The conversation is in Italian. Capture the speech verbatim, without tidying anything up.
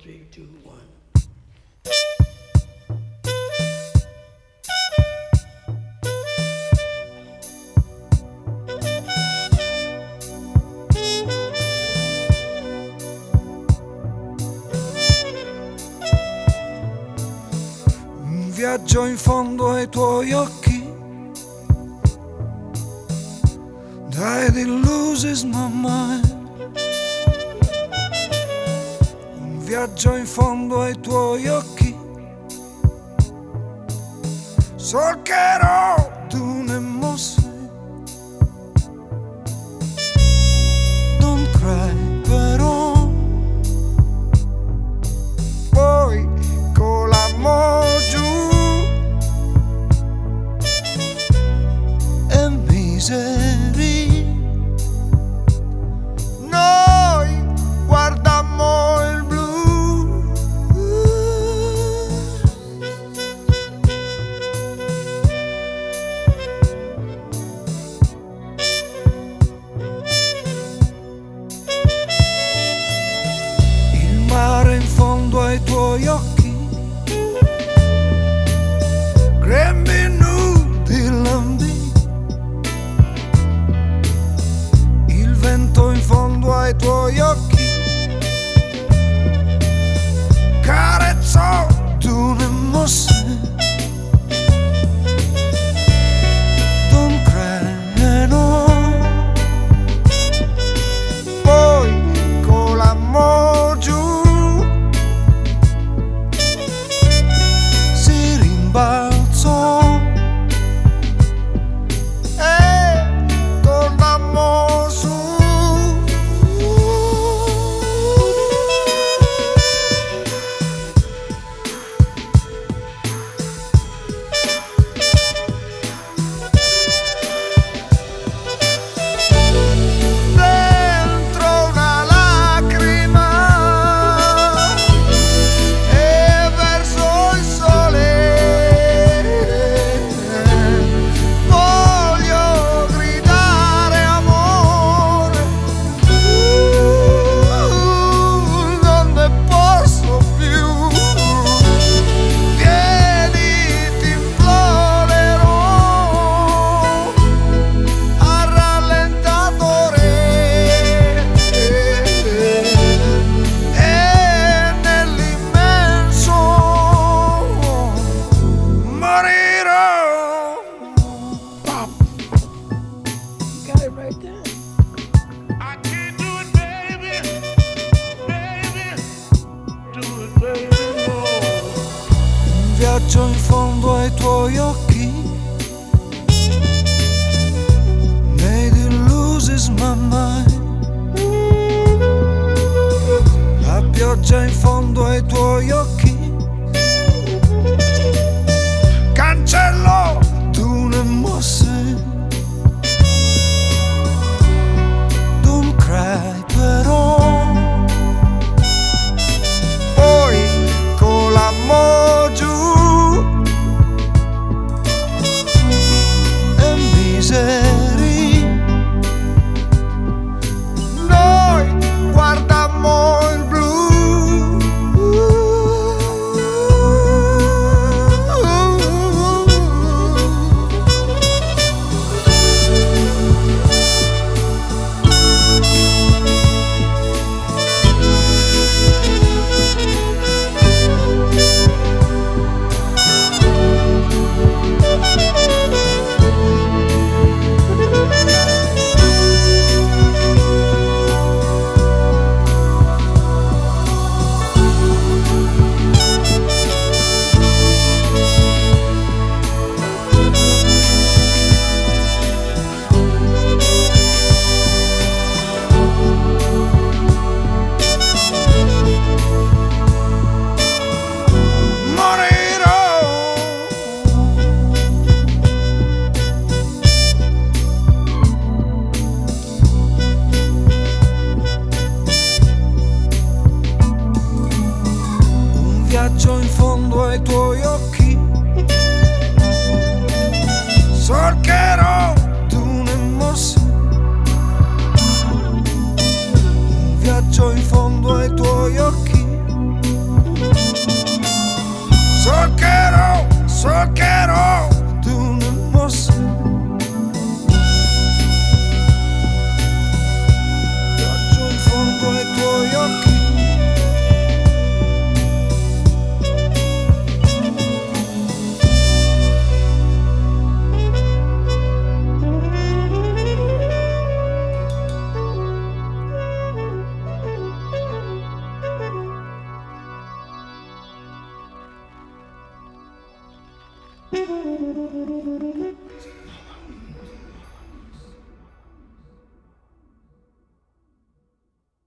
three, two, one. Un viaggio in fondo ai tuoi occhi, dai di loses my mind. Un viaggio in fondo ai tuoi occhi, solcherò tu ne mosse. Don't cry però, poi con l'amore giù e miseria noi guardammo il blu. Il mare in fondo ai tuoi occhi, grembi nudi lambì. Il vento in fondo ai tuoi occhi, carezzò tu ne mosse. Don't cry no, poi con l'amore giù si rimbalzò e tornammo su. Dentro una lacrima e verso il sole voglio gridare amore, uh, non ne posso più. Vieni, ti implorerò a rallentatore e nell'immenso morirò. You got it right there. I can't do it, baby. Baby, do it, baby. No. Un viaggio in fondo ai tuoi occhi, made it loses my mind. La pioggia in fondo ai tuoi occhi, cancellò tu ne mosse. Don't cry però, poi con l'amore giù e miseria noi guardammo il blu. Viaggio in fondo ai tuoi occhi, solcherò tu ne mosse. Un viaggio in fondo ai tuoi occhi, quiero, solo quiero de una hermosa. Viaggio in fondo ai tuoi occhi. Thank you.